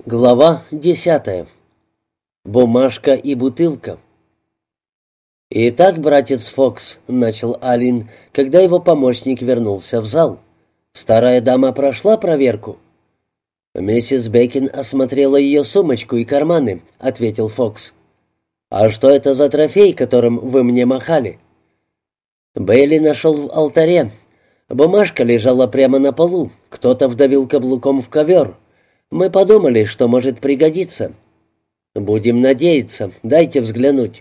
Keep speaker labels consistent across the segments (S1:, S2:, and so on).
S1: Глава 10. Бумажка и бутылка. «Итак, братец Фокс», — начал Алин, когда его помощник вернулся в зал. «Старая дама прошла проверку?» «Миссис Бекин осмотрела ее сумочку и карманы», — ответил Фокс. «А что это за трофей, которым вы мне махали?» Бейли нашел в алтаре. Бумажка лежала прямо на полу, кто-то вдавил каблуком в ковер. Мы подумали, что может пригодиться. Будем надеяться. Дайте взглянуть.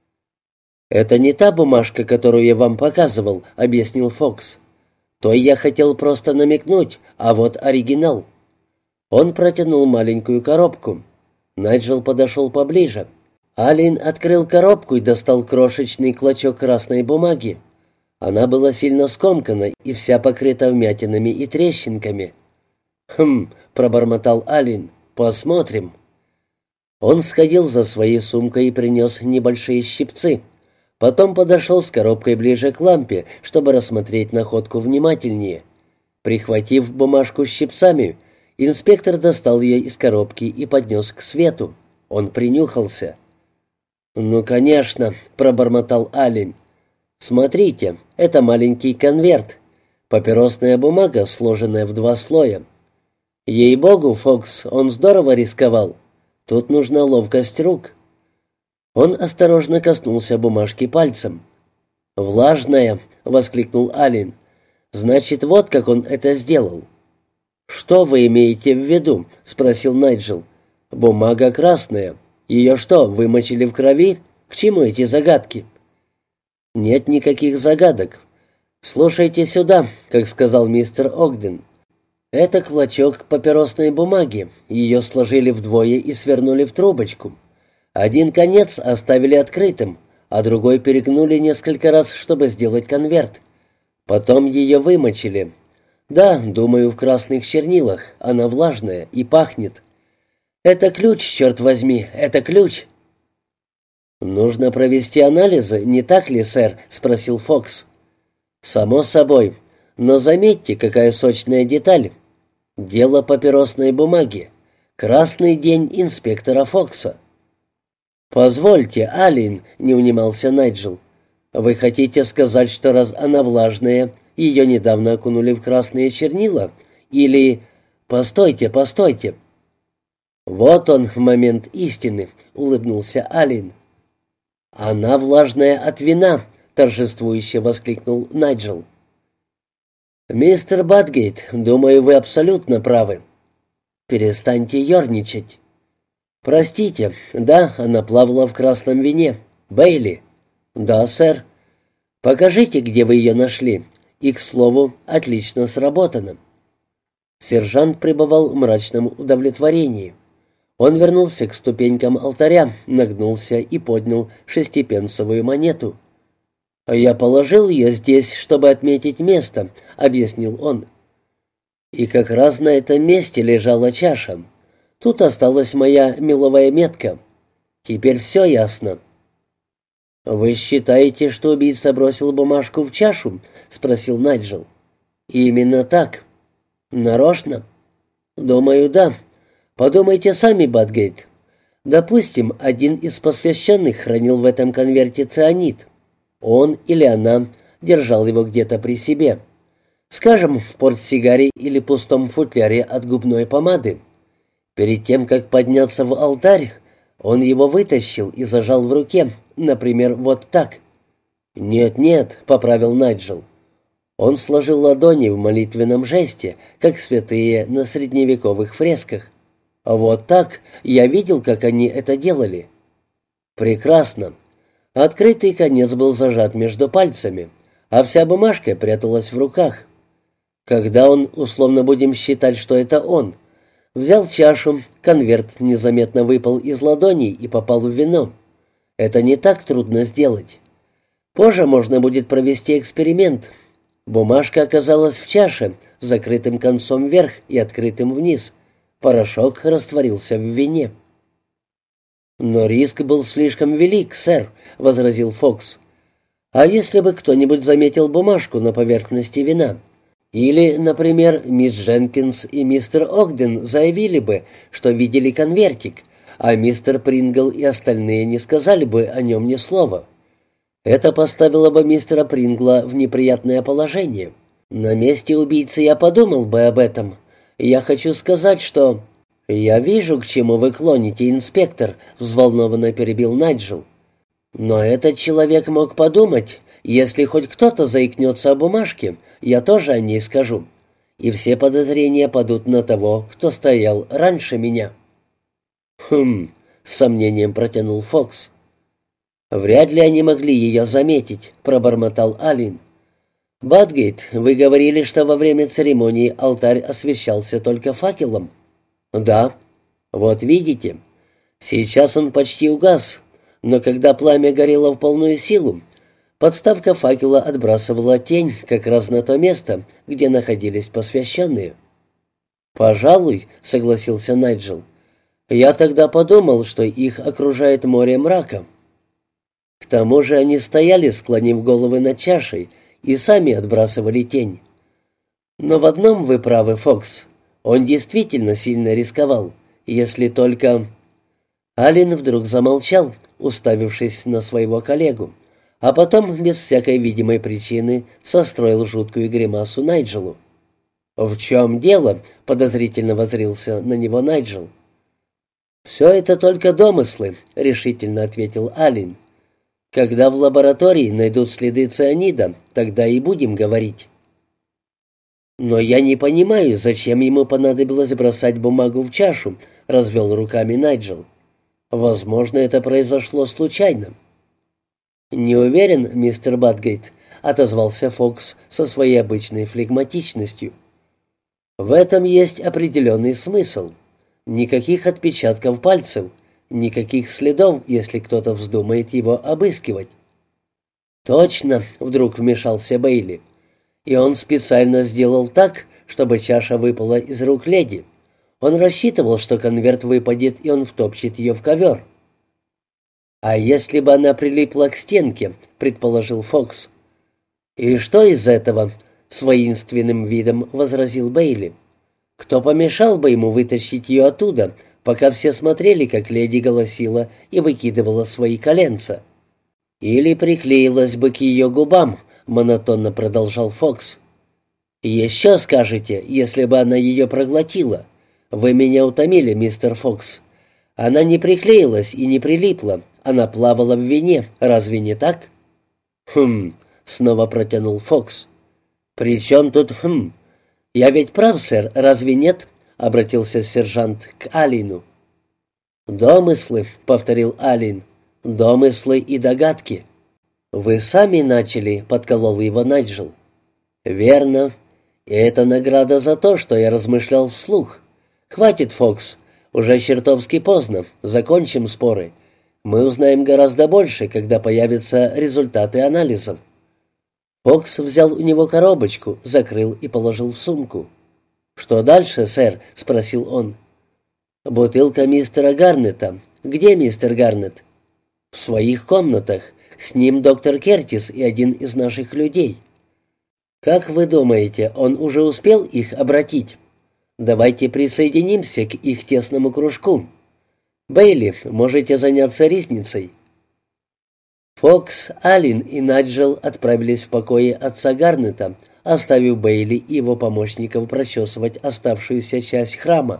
S1: Это не та бумажка, которую я вам показывал, объяснил Фокс. Той я хотел просто намекнуть, а вот оригинал. Он протянул маленькую коробку. Найджел подошел поближе. Алин открыл коробку и достал крошечный клочок красной бумаги. Она была сильно скомкана и вся покрыта вмятинами и трещинками. «Хм», — пробормотал Алин, — «посмотрим». Он сходил за своей сумкой и принес небольшие щипцы. Потом подошел с коробкой ближе к лампе, чтобы рассмотреть находку внимательнее. Прихватив бумажку с щипцами, инспектор достал ее из коробки и поднес к свету. Он принюхался. «Ну, конечно», — пробормотал Алин. «Смотрите, это маленький конверт. Папиросная бумага, сложенная в 2 слоя. Ей-богу, Фокс, он здорово рисковал. Тут нужна ловкость рук». Он осторожно коснулся бумажки пальцем. «Влажная!» — воскликнул Алин. «Значит, вот как он это сделал». «Что вы имеете в виду?» — спросил Найджел. «Бумага красная. Ее что, вымочили в крови? К чему эти загадки?» «Нет никаких загадок. Слушайте сюда», — как сказал мистер Огден. «Это клочок папиросной бумаги. Ее сложили вдвое и свернули в трубочку. Один конец оставили открытым, а другой перегнули несколько раз, чтобы сделать конверт. Потом ее вымочили. Да, думаю, в красных чернилах. Она влажная и пахнет. Это ключ, черт возьми, это ключ». «Нужно провести анализы, не так ли, сэр?» — спросил Фокс. «Само собой. Но заметьте, какая сочная деталь. Дело папиросной бумаги. Красный день инспектора Фокса». «Позвольте, Алин», — не унимался Найджел. «Вы хотите сказать, что раз она влажная, ее недавно окунули в красные чернила? Или... Постойте, постойте». «Вот он, момент истины», — улыбнулся Алин. «Она влажная от вина», — торжествующе воскликнул Найджел. «Мистер Бадгейт, думаю, вы абсолютно правы. Перестаньте ерничать. Простите, да, она плавала в красном вине. Бейли?» «Да, сэр». «Покажите, где вы ее нашли. И, к слову, отлично сработано». Сержант пребывал в мрачном удовлетворении. Он вернулся к ступенькам алтаря, нагнулся и поднял 6-пенсовую монету. «Я положил ее здесь, чтобы отметить место», — объяснил он. «И как раз на этом месте лежала чаша. Тут осталась моя меловая метка. Теперь все ясно». «Вы считаете, что убийца бросил бумажку в чашу?» — спросил Найджел. «Именно так». «Нарочно?» «Думаю, да. Подумайте сами, Бадгейт. Допустим, один из посвященных хранил в этом конверте цианид. Он или она держал его где-то при себе. Скажем, в портсигаре или пустом футляре от губной помады. Перед тем, как подняться в алтарь, он его вытащил и зажал в руке, например, вот так». «Нет-нет», — поправил Найджел. Он сложил ладони в молитвенном жесте, как святые на средневековых фресках. «Вот так. Я видел, как они это делали». «Прекрасно. Открытый конец был зажат между пальцами, а вся бумажка пряталась в руках. Когда он, условно будем считать, что это он, взял чашу, конверт незаметно выпал из ладоней и попал в вино. Это не так трудно сделать. Позже можно будет провести эксперимент. Бумажка оказалась в чаше, закрытым концом вверх и открытым вниз. Порошок растворился в вине». «Но риск был слишком велик, сэр», — возразил Фокс. «А если бы кто-нибудь заметил бумажку на поверхности вина? Или, например, мисс Дженкинс и мистер Огден заявили бы, что видели конвертик, а мистер Прингл и остальные не сказали бы о нем ни слова. Это поставило бы мистера Прингла в неприятное положение. На месте убийцы я подумал бы об этом. Я хочу сказать, что... «Я вижу, к чему вы клоните, инспектор», — взволнованно перебил Найджел. «Но этот человек мог подумать, если хоть кто-то заикнется о бумажке, я тоже о ней скажу. И все подозрения падут на того, кто стоял раньше меня». «Хм», — с сомнением протянул Фокс. «Вряд ли они могли ее заметить», — пробормотал Аллен. «Батгейт, вы говорили, что во время церемонии алтарь освещался только факелом?» «Да. Вот видите, сейчас он почти угас, но когда пламя горело в полную силу, подставка факела отбрасывала тень как раз на то место, где находились посвященные». «Пожалуй», — согласился Найджел. «Я тогда подумал, что их окружает море мрака». К тому же они стояли, склонив головы над чашей, и сами отбрасывали тень. «Но в одном вы правы, Фокс. Он действительно сильно рисковал, если только...» Аллен вдруг замолчал, уставившись на своего коллегу, а потом, без всякой видимой причины, состроил жуткую гримасу Найджелу. «В чем дело?» — подозрительно воззрился на него Найджел. «Все это только домыслы», — решительно ответил Аллен. «Когда в лаборатории найдут следы цианида, тогда и будем говорить». «Но я не понимаю, зачем ему понадобилось бросать бумагу в чашу», — развел руками Найджел. «Возможно, это произошло случайно». «Не уверен, мистер Батгейт», — отозвался Фокс со своей обычной флегматичностью. «В этом есть определенный смысл. Никаких отпечатков пальцев, никаких следов, если кто-то вздумает его обыскивать». «Точно», — вдруг вмешался Бейли. «И он специально сделал так, чтобы чаша выпала из рук леди. Он рассчитывал, что конверт выпадет, и он втопчет ее в ковер». «А если бы она прилипла к стенке?» — предположил Фокс. «И что из этого?» — с воинственным видом возразил Бейли. «Кто помешал бы ему вытащить ее оттуда, пока все смотрели, как леди голосила и выкидывала свои коленца?» «Или приклеилась бы к ее губам», — монотонно продолжал Фокс. «Еще скажете, если бы она ее проглотила. Вы меня утомили, мистер Фокс. Она не приклеилась и не прилипла, она плавала в вине, разве не так?» «Хм», — снова протянул Фокс. «При чем тут хм? Я ведь прав, сэр, разве нет?» — обратился сержант к Аллену. «Домыслы», — повторил Аллен, — «домыслы и догадки». «Вы сами начали», — подколол его Найджел. «Верно. И это награда за то, что я размышлял вслух. Хватит, Фокс. Уже чертовски поздно. Закончим споры. Мы узнаем гораздо больше, когда появятся результаты анализов». Фокс взял у него коробочку, закрыл и положил в сумку. «Что дальше, сэр?» — спросил он. «Бутылка мистера Гарнета. Где мистер Гарнет?» «В своих комнатах. С ним доктор Кертис и один из наших людей». «Как вы думаете, он уже успел их обратить? Давайте присоединимся к их тесному кружку. Бейли, можете заняться ризницей». Фокс, Аллен и Найджел отправились в покои отца Гарнета, оставив Бейли и его помощников прочесывать оставшуюся часть храма.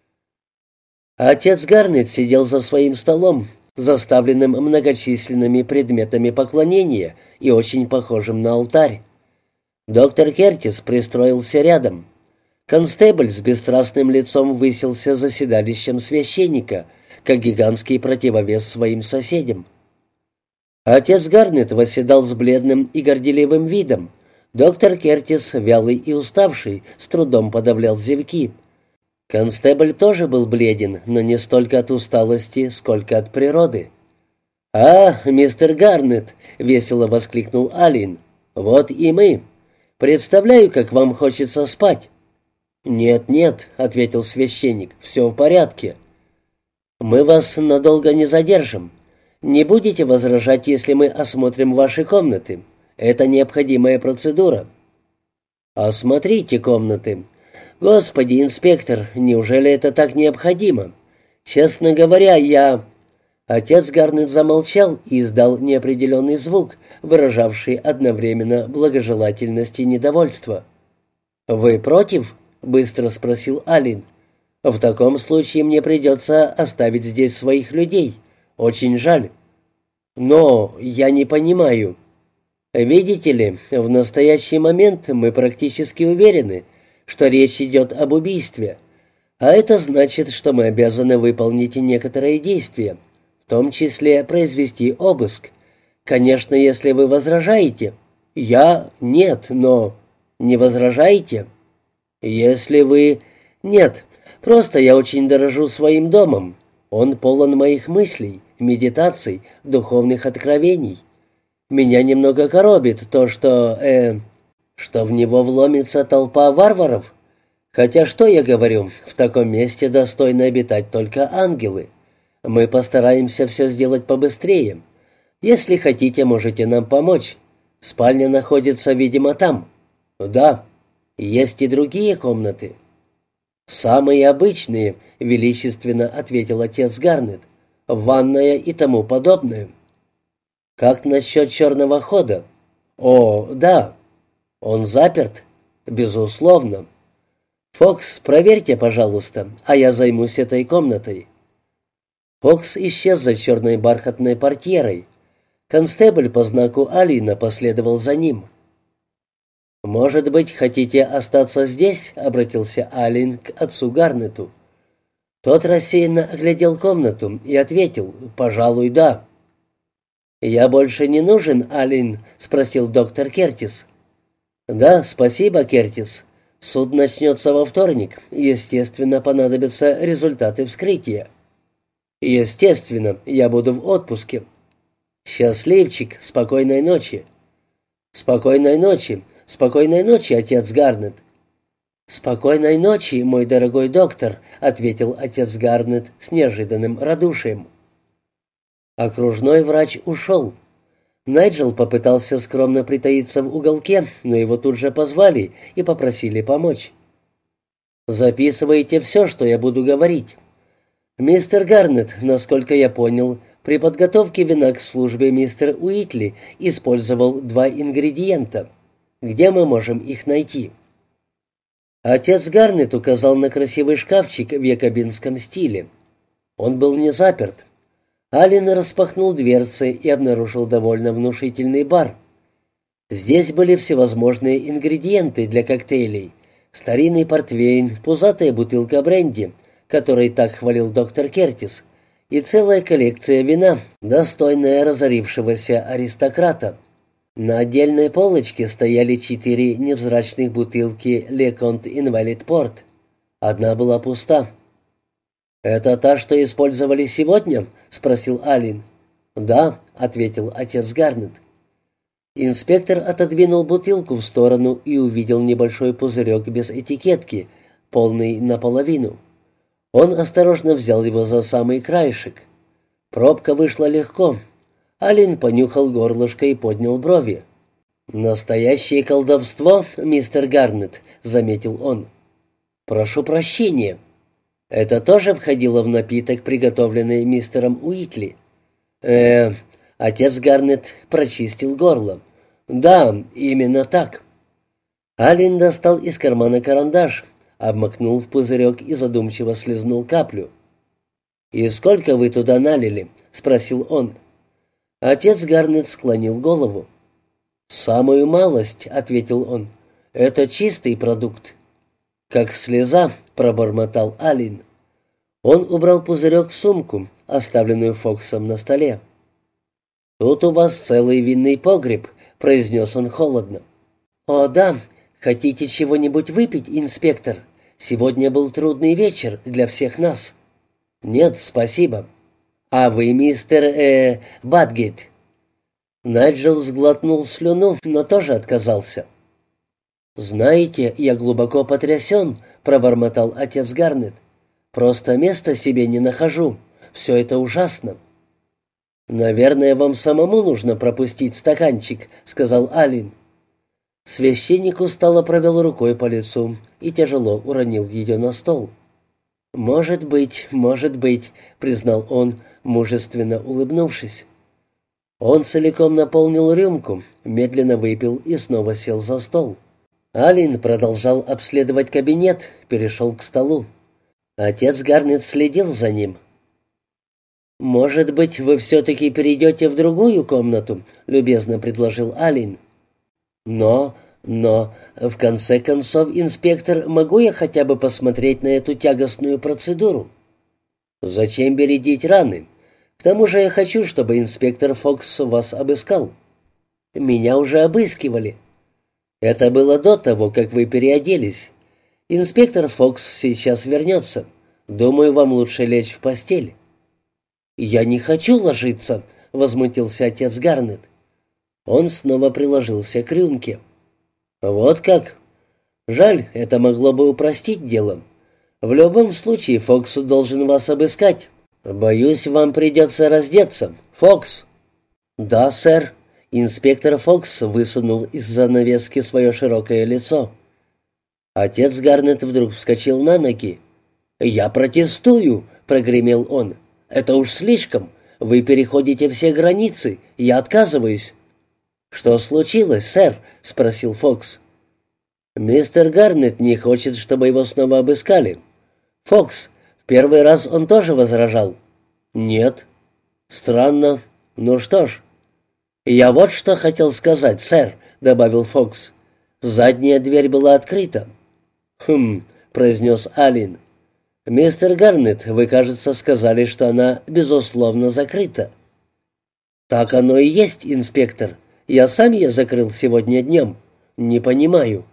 S1: Отец Гарнет сидел за своим столом, заставленным многочисленными предметами поклонения и очень похожим на алтарь. Доктор Кертис пристроился рядом. Констебль с бесстрастным лицом высился за седалищем священника, как гигантский противовес своим соседям. Отец Гарнет восседал с бледным и горделивым видом. Доктор Кертис, вялый и уставший, с трудом подавлял зевки. Констебль тоже был бледен, но не столько от усталости, сколько от природы. «А, мистер Гарнет!» — весело воскликнул Аллен. «Вот и мы. Представляю, как вам хочется спать». «Нет-нет», — ответил священник, — «все в порядке». «Мы вас надолго не задержим. Не будете возражать, если мы осмотрим ваши комнаты? Это необходимая процедура». «Осмотрите комнаты. Господи, инспектор, неужели это так необходимо? Честно говоря, я...» Отец Гарнет замолчал и издал неопределенный звук, выражавший одновременно благожелательность и недовольство. «Вы против?» — быстро спросил Алин. «В таком случае мне придется оставить здесь своих людей. Очень жаль. Но я не понимаю. Видите ли, в настоящий момент мы практически уверены, что речь идет об убийстве, а это значит, что мы обязаны выполнить некоторые действия, в том числе произвести обыск. Конечно, если вы возражаете. Я нет, но... Не возражаете? Если вы... Нет, просто я очень дорожу своим домом. Он полон моих мыслей, медитаций, духовных откровений. Меня немного коробит то, что в него вломится толпа варваров. Хотя что я говорю, в таком месте достойны обитать только ангелы. Мы постараемся все сделать побыстрее. Если хотите, можете нам помочь. Спальня находится, видимо, там. Да, есть и другие комнаты. Самые обычные, величественно ответил отец Гарнет. Ванная и тому подобное. Как насчет черного хода? О, да. Он заперт? Безусловно. Фокс, проверьте, пожалуйста, а я займусь этой комнатой. Фокс исчез за черной бархатной портьерой. Констебль по знаку Алина последовал за ним. «Может быть, хотите остаться здесь?» — обратился Алин к отцу Гарнету. Тот рассеянно оглядел комнату и ответил: «Пожалуй, да». «Я больше не нужен, Алин?» — спросил доктор Кертис. «Да, спасибо, Кертис. Суд начнется во вторник. Естественно, понадобятся результаты вскрытия». «Естественно, я буду в отпуске». «Счастливчик, спокойной ночи». «Спокойной ночи, спокойной ночи, отец Гарнет». «Спокойной ночи, мой дорогой доктор», — ответил отец Гарнет с неожиданным радушием. Окружной врач ушел. Найджел попытался скромно притаиться в уголке, но его тут же позвали и попросили помочь. «Записывайте все, что я буду говорить. Мистер Гарнет, насколько я понял, при подготовке вина к службе мистер Уитли использовал 2 ингредиента. Где мы можем их найти?» Отец Гарнет указал на красивый шкафчик в якобинском стиле. Он был не заперт. Аллен распахнул дверцы и обнаружил довольно внушительный бар. Здесь были всевозможные ингредиенты для коктейлей: старинный портвейн, пузатая бутылка бренди, которой так хвалил доктор Кертис, и целая коллекция вина, достойная разорившегося аристократа. На отдельной полочке стояли 4 невзрачных бутылки «Леконт Инвалид Порт». Одна была пуста. «Это та, что использовали сегодня?» — спросил Алин. «Да», — ответил отец Гарнет. Инспектор отодвинул бутылку в сторону и увидел небольшой пузырек без этикетки, полный наполовину. Он осторожно взял его за самый краешек. Пробка вышла легко. Алин понюхал горлышко и поднял брови. «Настоящее колдовство, мистер Гарнет», — заметил он. «Прошу прощения. Это тоже входило в напиток, приготовленный мистером Уитли?» Отец Гарнет прочистил горло. «Да, именно так». Алин достал из кармана карандаш, обмакнул в пузырек и задумчиво слезнул каплю. «И сколько вы туда налили?» — спросил он. Отец Гарнет склонил голову. «Самую малость», — ответил он. «Это чистый продукт». «Как слеза», — пробормотал Алин. Он убрал пузырек в сумку, оставленную Фоксом на столе. «Тут у вас целый винный погреб», — произнес он холодно. «О, да. Хотите чего-нибудь выпить, инспектор? Сегодня был трудный вечер для всех нас». «Нет, спасибо». «А вы, мистер, Батгейт?» Найджел сглотнул слюну, но тоже отказался. «Знаете, я глубоко потрясен», — пробормотал отец Гарнет. «Просто места себе не нахожу. Все это ужасно». «Наверное, вам самому нужно пропустить стаканчик», — сказал Алин. Священник устало провел рукой по лицу и тяжело уронил ее на стол. Может быть», — признал он, мужественно улыбнувшись. Он целиком наполнил рюмку, медленно выпил и снова сел за стол. Аллен продолжал обследовать кабинет, перешел к столу. Отец Гарнет следил за ним. «Может быть, вы все-таки перейдете в другую комнату?» — любезно предложил Аллен. «Но, в конце концов, инспектор, могу я хотя бы посмотреть на эту тягостную процедуру?» «Зачем бередить раны? К тому же я хочу, чтобы инспектор Фокс вас обыскал». «Меня уже обыскивали». «Это было до того, как вы переоделись. Инспектор Фокс сейчас вернется. Думаю, вам лучше лечь в постель». «Я не хочу ложиться», — возмутился отец Гарнет. Он снова приложился к рюмке. «Вот как? Жаль, это могло бы упростить дело. В любом случае Фокс должен вас обыскать. Боюсь, вам придется раздеться. Фокс!» «Да, сэр». Инспектор Фокс высунул из занавески свое широкое лицо. Отец Гарнет вдруг вскочил на ноги. «Я протестую!» — прогремел он. «Это уж слишком. Вы переходите все границы. Я отказываюсь». «Что случилось, сэр?» — спросил Фокс. «Мистер Гарнет не хочет, чтобы его снова обыскали. Фокс, в первый раз он тоже возражал?» «Нет». «Странно. Ну что ж». «Я вот что хотел сказать, сэр», — добавил Фокс. «Задняя дверь была открыта». «Хм», — произнес Аллен. «Мистер Гарнет, вы, кажется, сказали, что она, безусловно, закрыта». «Так оно и есть, инспектор. Я сам ее закрыл сегодня днем. Не понимаю».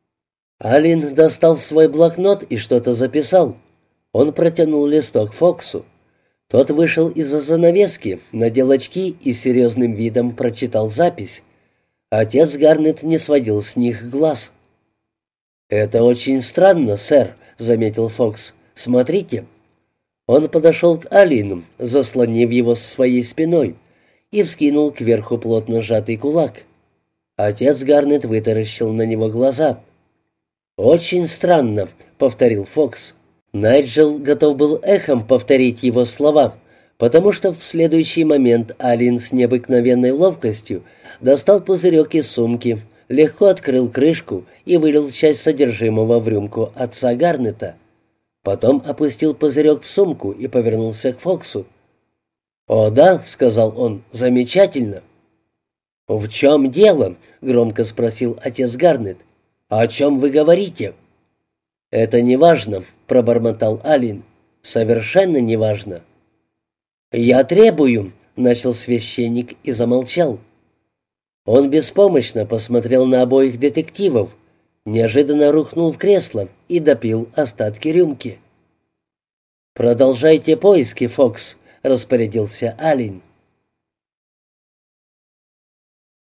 S1: Аллен достал свой блокнот и что-то записал. Он протянул листок Фоксу. Тот вышел из-за занавески, надел очки и с серьезным видом прочитал запись. Отец Гарнет не сводил с них глаз. «Это очень странно, сэр», — заметил Фокс. «Смотрите». Он подошел к Аллену, заслонив его своей спиной, и вскинул кверху плотно сжатый кулак. Отец Гарнет вытаращил на него глаза. «Очень странно», — повторил Фокс. Найджел готов был эхом повторить его слова, потому что в следующий момент Аллен с необыкновенной ловкостью достал пузырек из сумки, легко открыл крышку и вылил часть содержимого в рюмку отца Гарнета. Потом опустил пузырек в сумку и повернулся к Фоксу. «О да», — сказал он, — «замечательно». «В чем дело?» — громко спросил отец Гарнет. «О чем вы говорите?» «Это не важно», — пробормотал Аллен. «Совершенно не важно». «Я требую», — начал священник и замолчал. Он беспомощно посмотрел на обоих детективов, неожиданно рухнул в кресло и допил остатки рюмки. «Продолжайте поиски, Фокс», — распорядился Аллен.